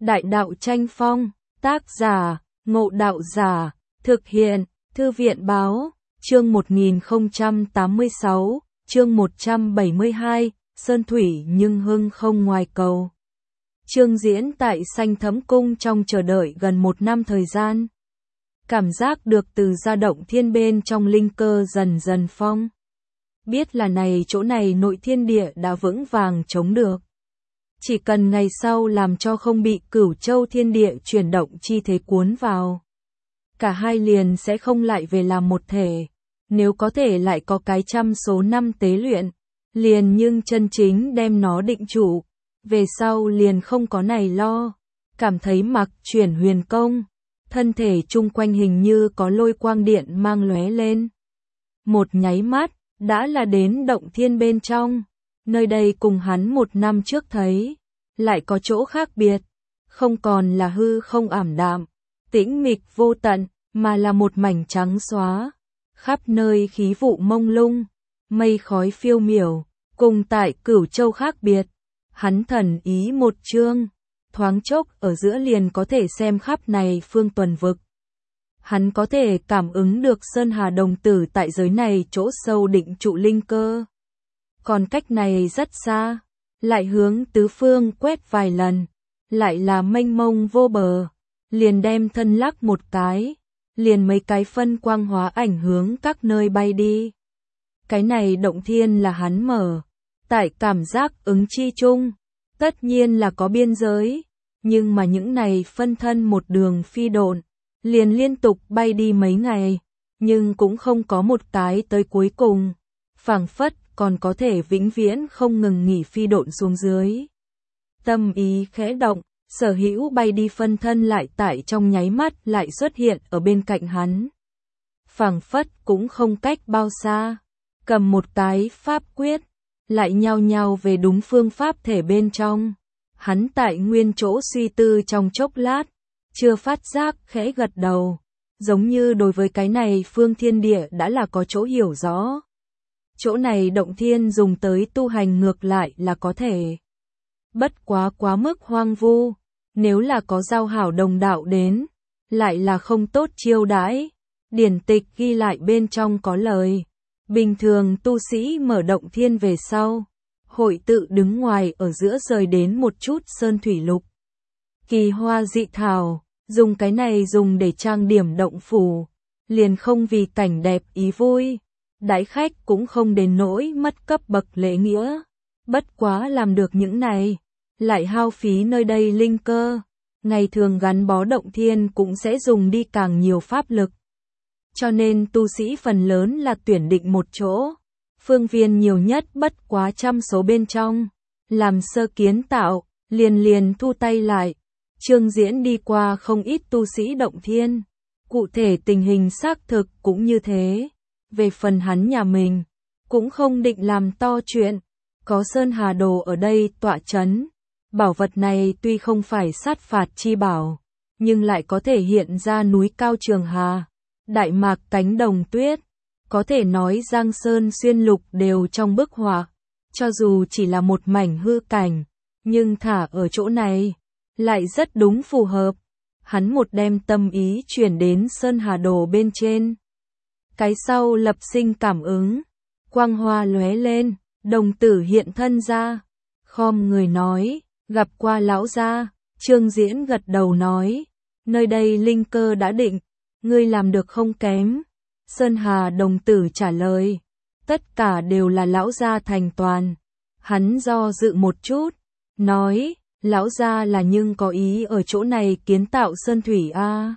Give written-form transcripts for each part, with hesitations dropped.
Đại đạo tranh phong, tác giả, Ngộ Đạo Giả, thực hiện, Thư viện báo, chương 1086, chương 172, Sơn Thủy nhưng hưng không ngoài cầu. Chương diễn tại Sanh Thấm Cung trong chờ đợi gần 1 năm thời gian. Cảm giác được từ gia động thiên bên trong linh cơ dần dần phong. Biết là chỗ này nội thiên địa đã vững vàng chống được. Chỉ cần ngày sau làm cho không bị Cửu Châu thiên địa chuyển động chi thế cuốn vào. Cả hai liền sẽ không lại về làm một thể. Nếu có thể lại có cái trăm số năm tế luyện, liền nhưng chân chính đem nó định chủ. Về sau liền không có này lo. Cảm thấy mặc chuyển huyền công. Thân thể chung quanh hình như có lôi quang điện mang lóe lên. Một nháy mắt, đã là đến động thiên bên trong. Nơi đây cùng hắn 1 năm trước thấy, lại có chỗ khác biệt. Không còn là hư không ảm đạm, tĩnh mịch vô tận, mà là một mảnh trắng xóa. Khắp nơi khí vụ mông lung, mây khói phiêu miểu, cùng tại Cửu Châu khác biệt. Hắn thần ý một chương, thoáng chốc ở giữa liền có thể xem khắp này phương tuần vực. Hắn có thể cảm ứng được Sơn Hà đồng tử tại giới này chỗ sâu định trụ linh cơ. Còn cách này rất xa, lại hướng tứ phương quét vài lần, lại là mênh mông vô bờ, liền đem thân lắc một cái, liền mấy cái phân quang hóa ảnh hướng các nơi bay đi. Cái này động thiên là hắn mở, tại cảm giác ứng chi chung, tất nhiên là có biên giới, nhưng mà những này phân thân một đường phi độn, liền liên tục bay đi mấy ngày, nhưng cũng không có một cái tới cuối cùng, phảng phất còn có thể vĩnh viễn không ngừng nghỉ phi độn xuống dưới. Tâm ý khẽ động, sở hữu bay đi phân thân lại tại trong nháy mắt lại xuất hiện ở bên cạnh hắn. Phảng phất cũng không cách bao xa, cầm một cái pháp quyết, lại nhao nhao về đúng phương pháp thể bên trong. Hắn tại nguyên chỗ suy tư trong chốc lát, chưa phát giác khẽ gật đầu, giống như đối với cái này phương thiên địa đã là có chỗ hiểu rõ. Chỗ này động thiên dùng tới tu hành ngược lại là có thể. Bất quá mức hoang vu, nếu là có giao hảo đồng đạo đến, lại là không tốt chiêu đãi. Điển tịch ghi lại bên trong có lời, bình thường tu sĩ mở động thiên về sau, hội tự đứng ngoài ở giữa rời đến một chút sơn thủy lục. Kỳ hoa dị thảo, dùng cái này dùng để trang điểm động phủ, liền không vì cảnh đẹp ý vui. Đãi khách cũng không đến nỗi mất cấp bậc lễ nghĩa. Bất quá làm được những này, lại hao phí nơi đây linh cơ. Ngày thường gắn bó động thiên cũng sẽ dùng đi càng nhiều pháp lực. Cho nên tu sĩ phần lớn là tuyển định một chỗ. Phương viên nhiều nhất bất quá trăm số bên trong. Làm sơ kiến tạo, liền thu tay lại. Chương diễn đi qua không ít tu sĩ động thiên. Cụ thể tình hình xác thực cũng như thế. Về phần hắn nhà mình, cũng không định làm to chuyện, có Sơn Hà Đồ ở đây tọa chấn. Bảo vật này tuy không phải sát phạt chi bảo, nhưng lại có thể hiện ra núi cao Trường Hà, Đại Mạc cánh đồng tuyết, có thể nói Giang Sơn xuyên lục đều trong bức họa, cho dù chỉ là một mảnh hư cảnh, nhưng thả ở chỗ này, lại rất đúng phù hợp. Hắn một đem tâm ý chuyển đến Sơn Hà Đồ bên trên. Cái sau lập sinh cảm ứng, quang hoa lóe lên, đồng tử hiện thân ra, khom người nói, gặp qua lão gia. Chương diễn gật đầu nói, nơi đây linh cơ đã định, ngươi làm được không kém. Sơn Hà đồng tử trả lời, tất cả đều là lão gia thành toàn. Hắn do dự một chút, nói, lão gia là nhưng có ý ở chỗ này kiến tạo sơn thủy a.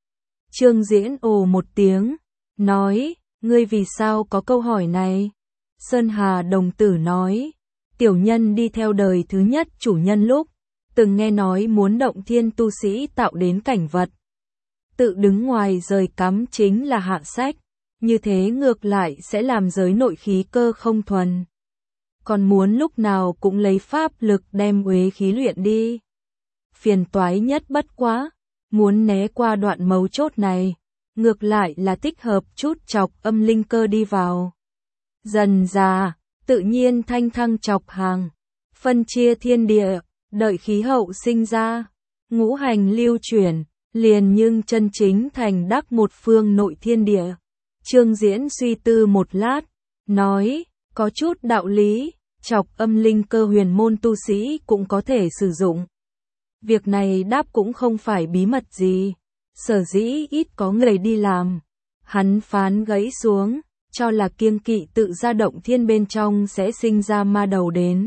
Chương diễn ồ một tiếng, nói, ngươi vì sao có câu hỏi này? Sơn Hà đồng tử nói, tiểu nhân đi theo đời thứ nhất chủ nhân lúc, từng nghe nói muốn động thiên tu sĩ tạo đến cảnh vật. Tự đứng ngoài rời cắm chính là hạ sách, như thế ngược lại sẽ làm giới nội khí cơ không thuần. Còn muốn lúc nào cũng lấy pháp lực đem uế khí luyện đi. Phiền toái nhất bất quá, muốn né qua đoạn mấu chốt này. Ngược lại là tích hợp chút chọc âm linh cơ đi vào. Dần già, tự nhiên thanh thăng chọc hàng, phân chia thiên địa, đợi khí hậu sinh ra, ngũ hành lưu chuyển, liền nhưng chân chính thành đắc một phương nội thiên địa. Trương Diễn suy tư một lát, nói, có chút đạo lý, chọc âm linh cơ huyền môn tu sĩ cũng có thể sử dụng. Việc này đáp cũng không phải bí mật gì, sở dĩ ít có người đi làm. Hắn phán gãy xuống, cho là kiêng kỵ tự ra động thiên bên trong sẽ sinh ra ma đầu đến.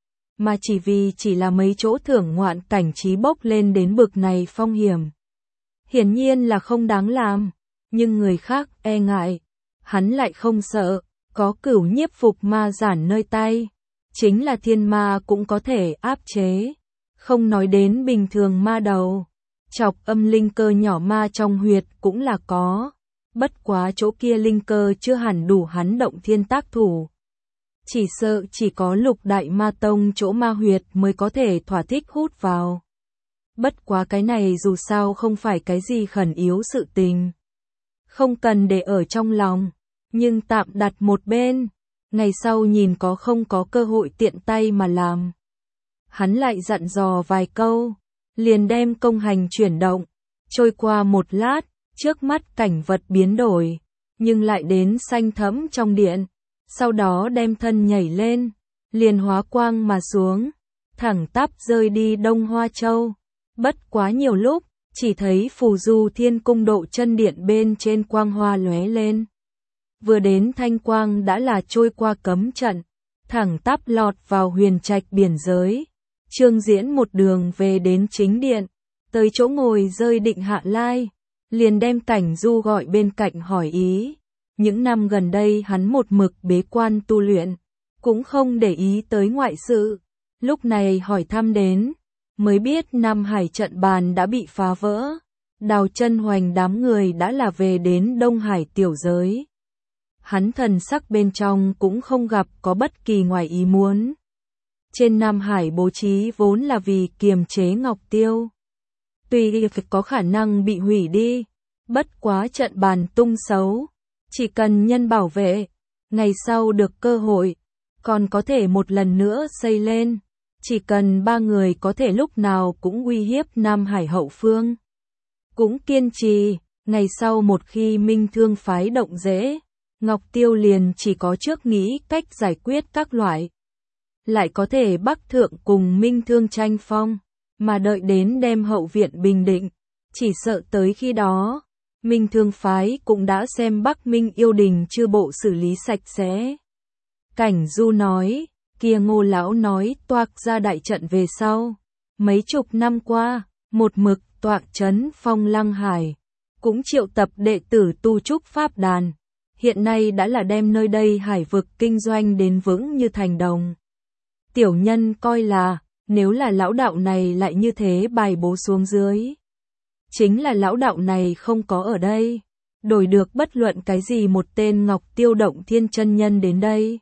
Mà chỉ vì chỉ là mấy chỗ thưởng ngoạn cảnh trí bốc lên đến bực này phong hiểm. Hiển nhiên là không đáng làm, nhưng người khác e ngại. Hắn lại không sợ, có cửu nhiếp phục ma giản nơi tay. Chính là thiên ma cũng có thể áp chế. Không nói đến bình thường ma đầu. Chọc âm linh cơ nhỏ ma trong huyệt cũng là có. Bất quá chỗ kia linh cơ chưa hẳn đủ hắn động thiên tác thủ. Chỉ sợ chỉ có Lục Đại Ma Tông chỗ ma huyệt mới có thể thỏa thích hút vào. Bất quá cái này dù sao không phải cái gì khẩn yếu sự tình. Không cần để ở trong lòng, nhưng tạm đặt một bên, ngày sau nhìn có không có cơ hội tiện tay mà làm. Hắn lại dặn dò vài câu, liền đem công hành chuyển động, trôi qua một lát, trước mắt cảnh vật biến đổi, nhưng lại đến xanh thẫm trong điện, sau đó đem thân nhảy lên, liền hóa quang mà xuống, thẳng tắp rơi đi Đông Hoa Châu. Bất quá nhiều lúc, chỉ thấy phù du thiên cung độ chân điện bên trên quang hoa lóe lên. Vừa đến thanh quang đã là trôi qua cấm trận, thẳng tắp lọt vào huyền trạch biển giới. Trương Diễn một đường về đến chính điện, tới chỗ ngồi rơi định hạ lai, liền đem Cảnh Du gọi bên cạnh hỏi ý. Những năm gần đây hắn một mực bế quan tu luyện, cũng không để ý tới ngoại sự. Lúc này hỏi thăm đến, mới biết Nam Hải trận bàn đã bị phá vỡ. Đào Chân Hoành đám người đã là về đến Đông Hải tiểu giới. Hắn thần sắc bên trong cũng không gặp có bất kỳ ngoài ý muốn. Trên Nam Hải bố trí vốn là vì kiềm chế Ngọc Tiêu. Tuy có khả năng bị hủy đi, bất quá trận bàn tung xấu. Chỉ cần nhân bảo vệ, ngày sau được cơ hội, còn có thể một lần nữa xây lên. Chỉ cần 3 người có thể lúc nào cũng uy hiếp Nam Hải hậu phương. Cũng kiên trì, ngày sau một khi Minh Thương phái động dễ, Ngọc Tiêu liền chỉ có trước nghĩ cách giải quyết các loại. Lại có thể Bắc Thượng cùng Minh Thương tranh phong, mà đợi đến đem hậu viện bình định, chỉ sợ tới khi đó, Minh Thương phái cũng đã xem Bắc Minh yêu đình chư bộ xử lý sạch sẽ. Cảnh Du nói, kia Ngô lão nói toạc ra đại trận về sau, mấy chục năm qua, một mực toạc trấn Phong Lăng Hải, cũng triệu tập đệ tử tu trúc pháp đàn, hiện nay đã là đem nơi đây hải vực kinh doanh đến vững như thành đồng. Tiểu nhân coi là, nếu là lão đạo này lại như thế bài bố xuống dưới, chính là lão đạo này không có ở đây, đổi được bất luận cái gì một tên Ngọc Tiêu Động Thiên chân nhân đến đây,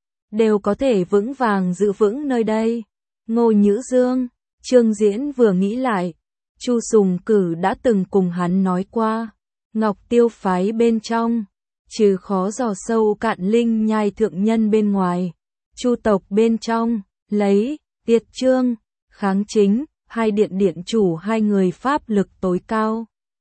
đều có thể vững vàng giữ vững nơi đây. Ngô Nhữ Dương, Trương Diễn vừa nghĩ lại, Chu Sùng Cử đã từng cùng hắn nói qua, Ngọc Tiêu phái bên trong, trừ khó dò sâu cạn linh nhai thượng nhân bên ngoài, Chu tộc bên trong, lấy, Tiệt Trương, Kháng Chính, hai điện điện chủ hai người pháp lực tối cao.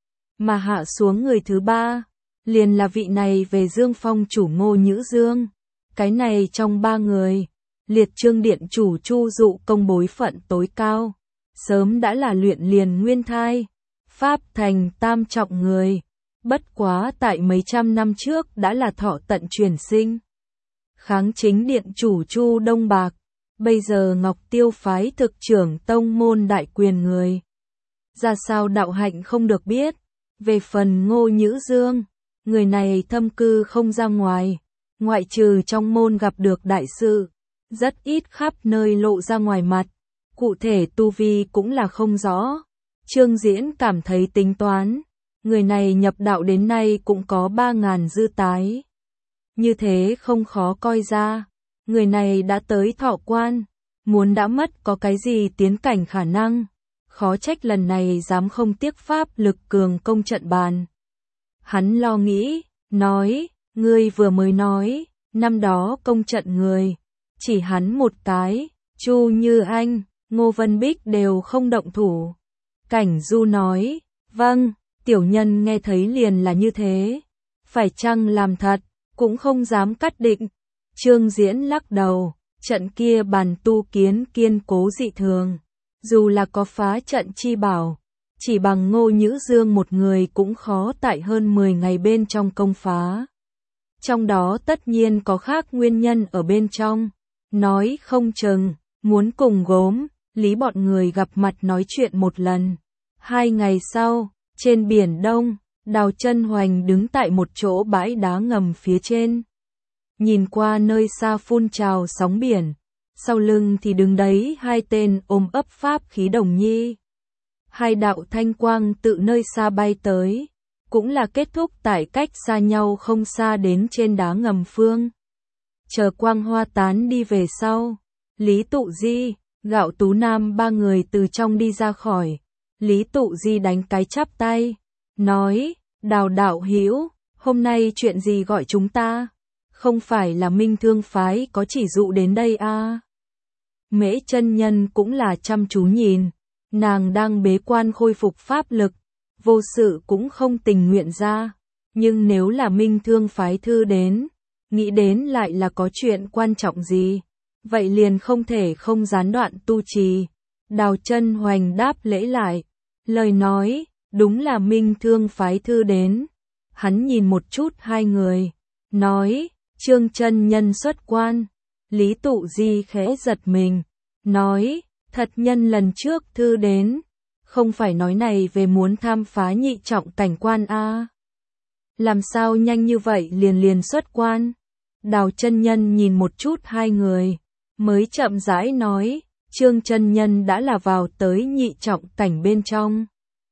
Mà hạ xuống người thứ ba, liền là vị này về Dương Phong chủ Ngô Nhữ Dương. Cái này trong 3 người, Liệt Trương điện chủ Chu Dụ công bối phận tối cao, sớm đã là luyện liền nguyên thai, pháp thành tam trọng người, bất quá tại mấy trăm năm trước đã là thọ tận truyền sinh. Kháng Chính điện chủ Chu Đông Bạc, bây giờ Ngọc Tiêu phái thực trưởng tông môn đại quyền người. Ra sao đạo hạnh không được biết, về phần Ngô Nhữ Dương, người này thâm cư không ra ngoài, ngoại trừ trong môn gặp được đại sự, rất ít khắp nơi lộ ra ngoài mặt, cụ thể tu vi cũng là không rõ. Trương Diễn cảm thấy tính toán, người này nhập đạo đến nay cũng có 3.000 dư tái. Như thế không khó coi ra, người này đã tới thọ quan, muốn đã mất có cái gì tiến cảnh khả năng, khó trách lần này dám không tiếc pháp lực cường công trận bàn. Hắn lo nghĩ, nói, ngươi vừa mới nói, năm đó công trận người, chỉ hắn một cái, Chu Như Anh, Ngô Vân Bích đều không động thủ. Cảnh Du nói, vâng, tiểu nhân nghe thấy liền là như thế. Phải chăng làm thật, cũng không dám cắt định. Trương Diễn lắc đầu, trận kia bàn tu kiến kiên cố dị thường. Dù là có phá trận chi bảo, chỉ bằng Ngô Nhữ Dương một người cũng khó tại hơn 10 ngày bên trong công phá. Trong đó tất nhiên có khác nguyên nhân ở bên trong. Nói không chừng, muốn cùng Gốm, Lý bọn người gặp mặt nói chuyện một lần. 2 ngày sau, trên biển Đông, Đào Chân Hoành đứng tại một chỗ bãi đá ngầm phía trên. Nhìn qua nơi xa phun trào sóng biển, sau lưng thì đứng đấy 2 tên ôm ấp pháp khí Đồng Nhi. 2 đạo thanh quang tự nơi xa bay tới, cũng là kết thúc tại cách xa nhau không xa đến trên đá ngầm phương. Chờ quang hoa tán đi về sau, Lý Tụ Di, Gạo Tú Nam 3 người từ trong đi ra khỏi. Lý Tụ Di đánh cái chắp tay, nói, Đào đạo hữu, hôm nay chuyện gì gọi chúng ta? Không phải là Minh Thương phái có chỉ dụ đến đây à? Mễ chân nhân cũng là chăm chú nhìn, nàng đang bế quan khôi phục pháp lực, vô sự cũng không tình nguyện ra, nhưng nếu là Minh Thương phái thư đến, nghĩ đến lại là có chuyện quan trọng gì, vậy liền không thể không gián đoạn tu trì. Đào Chân Hoành đáp lễ lại, lời nói, đúng là Minh Thương phái thư đến. Hắn nhìn một chút 2 người, nói, Trương chân nhân xuất quan. Lý Tụ Di khẽ giật mình, nói, thật nhân lần trước thư đến, không phải nói này về muốn tham phá nhị trọng cảnh quan a? Làm sao nhanh như vậy liền xuất quan? Đào chân nhân nhìn một chút 2 người, mới chậm rãi nói, Trương chân nhân đã là vào tới nhị trọng cảnh bên trong.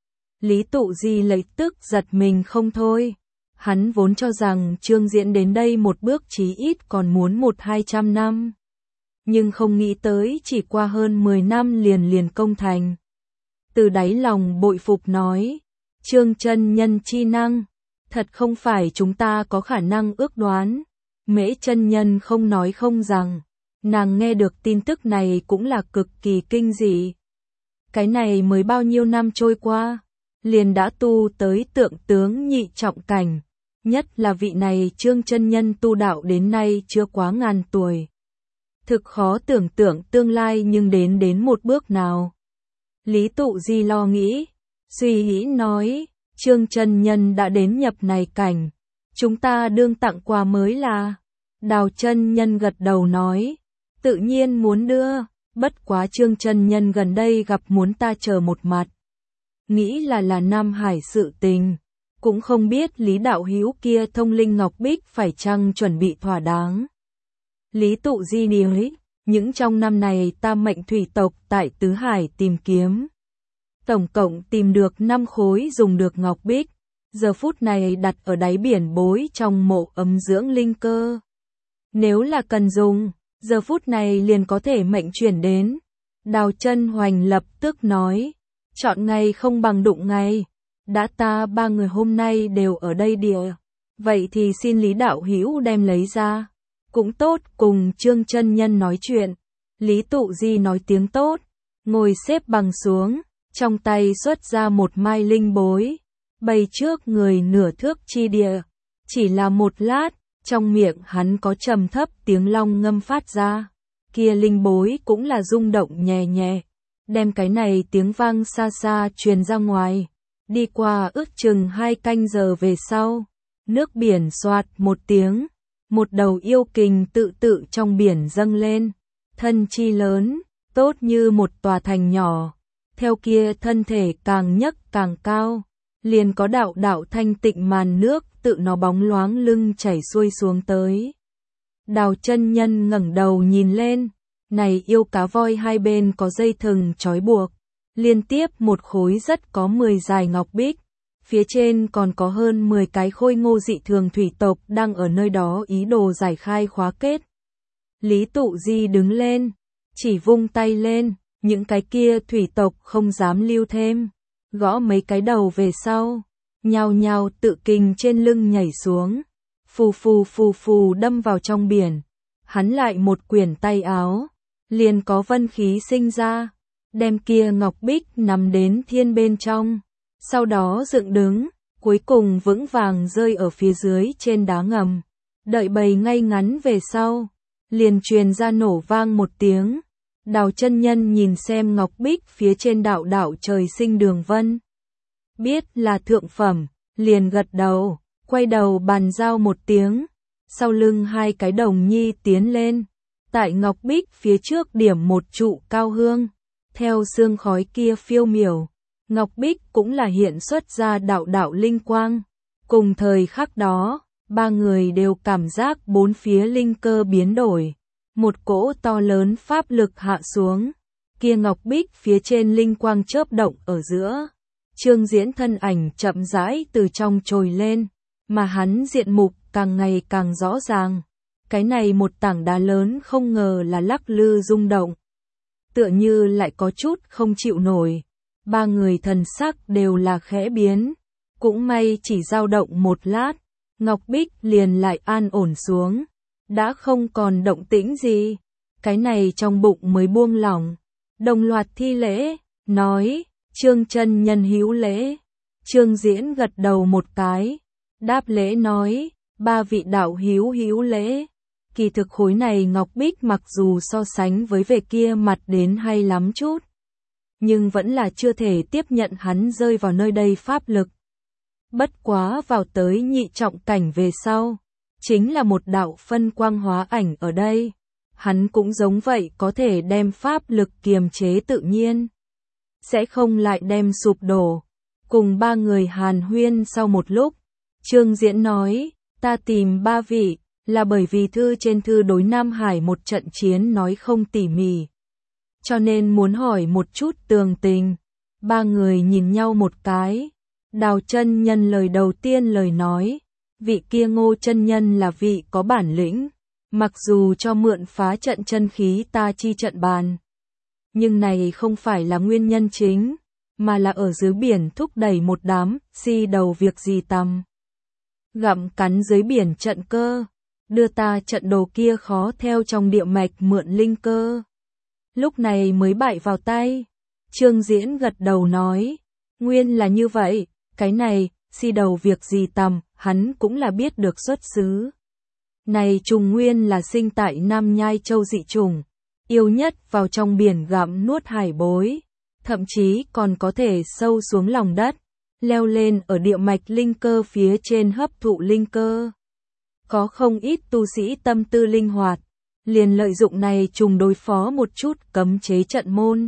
Lý Tụ Di lấy tức giật mình không thôi. Hắn vốn cho rằng Trương Diễn đến đây một bước chí ít còn muốn 100-200 năm. Nhưng không nghĩ tới chỉ qua hơn 10 năm liền công thành. Từ đáy lòng bội phục nói, Trương chân nhân chi năng, thật không phải chúng ta có khả năng ước đoán. Mễ chân nhân không nói không rằng, nàng nghe được tin tức này cũng là cực kỳ kinh dị. Cái này mới bao nhiêu năm trôi qua, liền đã tu tới tượng tướng nhị trọng cảnh, nhất là vị này Trương chân nhân tu đạo đến nay chưa quá ngàn tuổi. Thực khó tưởng tượng tương lai nhưng đến một bước nào. Lý Tụ Di lo nghĩ, suy nghĩ nói, Trương chân nhân đã đến nhập này cảnh, chúng ta đương tặng quà mới là. Đào chân nhân gật đầu nói, tự nhiên muốn đưa, bất quá Trương chân nhân gần đây gặp muốn ta chờ một mặt. Nghĩ là Nam Hải sự tình, cũng không biết Lý đạo hữu kia thông linh ngọc bích phải chăng chuẩn bị thỏa đáng. Lý Tụ Di nói, những trong năm này ta mệnh thủy tộc tại Tứ Hải tìm kiếm. Tổng cộng tìm được 5 khối dùng được ngọc bích, giờ phút này đặt ở đáy biển bối trong mộ ấm dưỡng linh cơ. Nếu là cần dùng, giờ phút này liền có thể mệnh chuyển đến. Đào Chân Hoành lập tức nói, chọn ngày không bằng đụng ngày, đã ta 3 người hôm nay đều ở đây địa, vậy thì xin Lý đạo hữu đem lấy ra. Cũng tốt, cùng Trương chân nhân nói chuyện. Lý Tụ Di nói tiếng tốt, ngồi xếp bằng xuống, trong tay xuất ra một mai linh bối, bày trước người nửa thước chi địa. Chỉ là một lát, trong miệng hắn có trầm thấp tiếng long ngâm phát ra, kia linh bối cũng là rung động nhẹ nhẹ, đem cái này tiếng vang xa xa truyền ra ngoài. Đi qua ước chừng 2 canh giờ về sau, nước biển xoạt một tiếng, một đầu yêu kình tự trong biển dâng lên, thân chi lớn, tốt như một tòa thành nhỏ, theo kia thân thể càng nhấc càng cao, liền có đạo thanh tịnh màn nước tự nó bóng loáng lưng chảy xuôi xuống tới. Đào chân nhân ngẩng đầu nhìn lên, này yêu cá voi 2 bên có dây thừng trói buộc, liên tiếp một khối rất có 10 dài ngọc bích, phía trên còn có hơn 10 cái khôi ngô dị thường thủy tộc đang ở nơi đó ý đồ giải khai khóa kết. Lý Tụ Di đứng lên, chỉ vung tay lên, những cái kia thủy tộc không dám lưu thêm, gõ mấy cái đầu về sau, nhao nhao tự kình trên lưng nhảy xuống, phù phù đâm vào trong biển. Hắn lại một quyển tay áo, liền có vân khí sinh ra, đem kia ngọc bích nắm đến thiên bên trong, sau đó dựng đứng, cuối cùng vững vàng rơi ở phía dưới trên đá ngầm. Đợi bầy ngay ngắn về sau, liền truyền ra nổ vang một tiếng. Đào chân nhân nhìn xem ngọc bích phía trên đạo đạo trời sinh đường vân, biết là thượng phẩm, liền gật đầu, quay đầu bàn giao một tiếng, sau lưng hai cái đồng nhi tiến lên, tại ngọc bích phía trước điểm một trụ cao hương, theo sương khói kia phiêu miểu, ngọc bích cũng là hiện xuất ra đạo đạo linh quang. Cùng thời khắc đó, ba người đều cảm giác bốn phía linh cơ biến đổi, một cỗ to lớn pháp lực hạ xuống, kia ngọc bích phía trên linh quang chớp động ở giữa. Trương Diễn thân ảnh chậm rãi từ trong trồi lên, mà hắn diện mục càng ngày càng rõ ràng. Cái này một tảng đá lớn không ngờ là lắc lư rung động, tựa như lại có chút không chịu nổi. Ba người thần sắc đều là khẽ biến, cũng may chỉ dao động một lát, ngọc bích liền lại an ổn xuống, đã không còn động tĩnh gì. Cái này trong bụng mới buông lỏng, đồng loạt thi lễ, nói: Trương chân nhân hữu lễ. Trương Diễn gật đầu một cái, đáp lễ nói: ba vị đạo hữu lễ. Kỳ thực khối này ngọc bích mặc dù so sánh với về kia mặt đến hay lắm chút, nhưng vẫn là chưa thể tiếp nhận hắn rơi vào nơi đây pháp lực. Bất quá vào tới nhị trọng cảnh về sau, chính là một đạo phân quang hóa ảnh ở đây. Hắn cũng giống vậy có thể đem pháp lực kiềm chế tự nhiên, sẽ không lại đem sụp đổ. Cùng ba người hàn huyên sau một lúc, Trương Diễn nói: ta tìm ba vị, là bởi vì thư trên thư đối Nam Hải một trận chiến nói không tỉ mỉ, cho nên muốn hỏi một chút tường tình. Ba người nhìn nhau một cái. Đào chân nhân lời đầu tiên lời nói: vị kia Ngô chân nhân là vị có bản lĩnh, mặc dù cho mượn phá trận chân khí ta chi trận bàn, nhưng này không phải là nguyên nhân chính, mà là ở dưới biển thúc đẩy một đám si đầu việc gì tầm, gặm cắn dưới biển trận cơ, đưa ta trận đồ kia khó theo trong địa mạch mượn linh cơ, lúc này mới bại vào tay. Trương Diễn gật đầu nói: nguyên là như vậy. Cái này, si đầu việc gì tầm, hắn cũng là biết được xuất xứ. Này trùng nguyên là sinh tại Nam Nhai Châu dị trùng, yêu nhất vào trong biển gặm nuốt hải bối, thậm chí còn có thể sâu xuống lòng đất, leo lên ở địa mạch linh cơ phía trên hấp thụ linh cơ. Có không ít tu sĩ tâm tư linh hoạt, liền lợi dụng này trùng đối phó một chút cấm chế trận môn.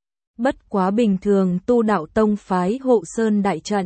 Bất quá bình thường tu đạo tông phái hộ sơn đại trận,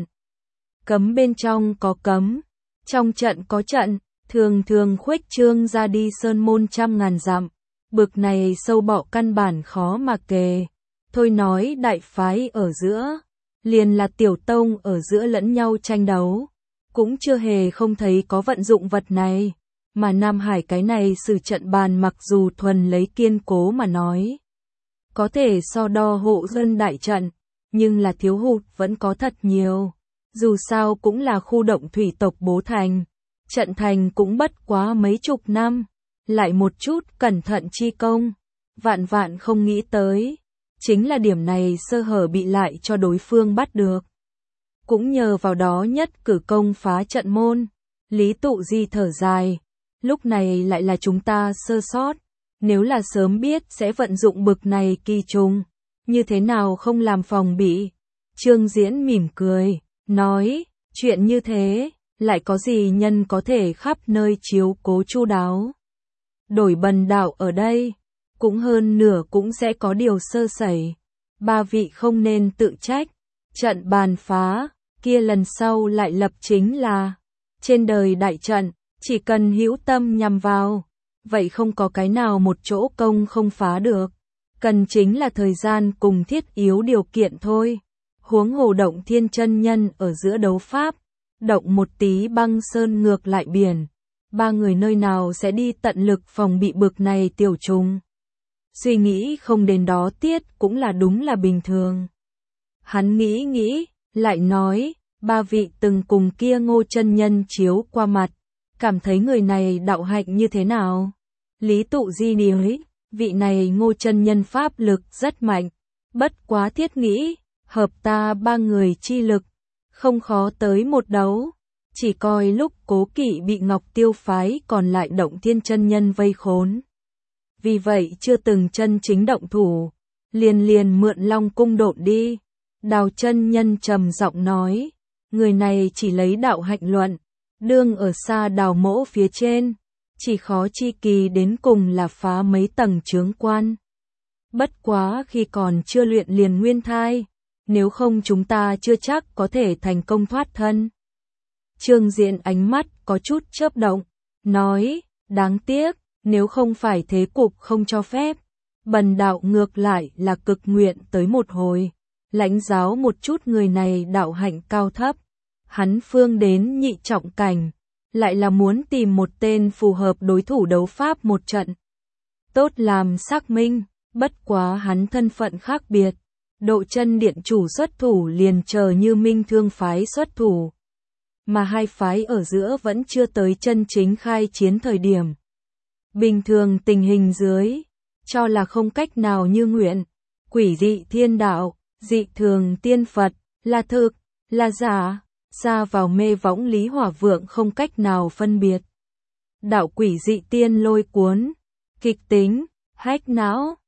cấm bên trong có cấm, trong trận có trận, thường thường khuếch trương ra đi sơn môn trăm ngàn dặm, bực này sâu bọ căn bản khó mà kề. Thôi nói đại phái ở giữa, liền là tiểu tông ở giữa lẫn nhau tranh đấu, cũng chưa hề không thấy có vận dụng vật này, mà Nam Hải cái này sử trận bàn mặc dù thuần lấy kiên cố mà nói, có thể so đo hộ dân đại trận, nhưng là thiếu hụt vẫn có thật nhiều. Dù sao cũng là khu động thủy tộc bố thành, trận thành cũng bất quá mấy chục năm, lại một chút cẩn thận chi công, vạn vạn không nghĩ tới, chính là điểm này sơ hở bị lại cho đối phương bắt được. Cũng nhờ vào đó nhất cử công phá trận môn. Lý Tụ Di thở dài, lúc này lại là chúng ta sơ sót, nếu là sớm biết sẽ vận dụng bực này kỳ trùng, như thế nào không làm phòng bị. Trương Diễn mỉm cười, nói: chuyện như thế, lại có gì nhân có thể khắp nơi chiếu cố chu đáo. Đổi bần đạo ở đây, cũng hơn nửa cũng sẽ có điều sơ sẩy. Ba vị không nên tự trách, trận bàn phá, kia lần sau lại lập chính là. Trên đời đại trận, chỉ cần hữu tâm nhằm vào, vậy không có cái nào một chỗ công không phá được. Cần chính là thời gian cùng thiết yếu điều kiện thôi. Huống hồ Động Thiên chân nhân ở giữa đấu pháp, động một tí băng sơn ngược lại biển, ba người nơi nào sẽ đi tận lực phòng bị bực này tiểu trùng. Suy nghĩ không đến đó tiết cũng là đúng là bình thường. Hắn nghĩ, lại nói: ba vị từng cùng kia Ngô chân nhân chiếu qua mặt, cảm thấy người này đạo hạnh như thế nào? Lý Tụ Di nói: vị này Ngô chân nhân pháp lực rất mạnh, Bất quá thiết nghĩ, hợp ta ba người chi lực, không khó tới một đấu. Chỉ coi lúc Cố Kỵ bị Ngọc Tiêu phái còn lại Động Thiên chân nhân vây khốn. Vì vậy chưa từng chân chính động thủ, liền mượn Long cung độn đi. Đào chân nhân trầm giọng nói, người này chỉ lấy đạo hạnh luận, đương ở xa Đào mỗ phía trên, chỉ khó chi kỳ đến cùng là phá mấy tầng chướng quan. Bất quá khi còn chưa luyện liền nguyên thai, nếu không chúng ta chưa chắc có thể thành công thoát thân. Trương Diễn ánh mắt có chút chớp động, nói, đáng tiếc, nếu không phải thế cục không cho phép, bần đạo ngược lại là cực nguyện tới một hồi, lãnh giáo một chút người này đạo hạnh cao thấp. Hắn phương đến nhị trọng cảnh, lại là muốn tìm một tên phù hợp đối thủ đấu pháp một trận. Tốt làm xác minh, bất quá hắn thân phận khác biệt. Độ Chân điện chủ xuất thủ liền chờ Như Minh Thương phái xuất thủ. Mà hai phái ở giữa vẫn chưa tới chân chính khai chiến thời điểm. Bình thường tình hình dưới, cho là không cách nào như nguyện. Quỷ dị thiên đạo, dị thường tiên Phật, là thực, là giả, ra vào mê võng Lý Hỏa Vượng không cách nào phân biệt. Đạo quỷ dị tiên lôi cuốn, kịch tính, hách não.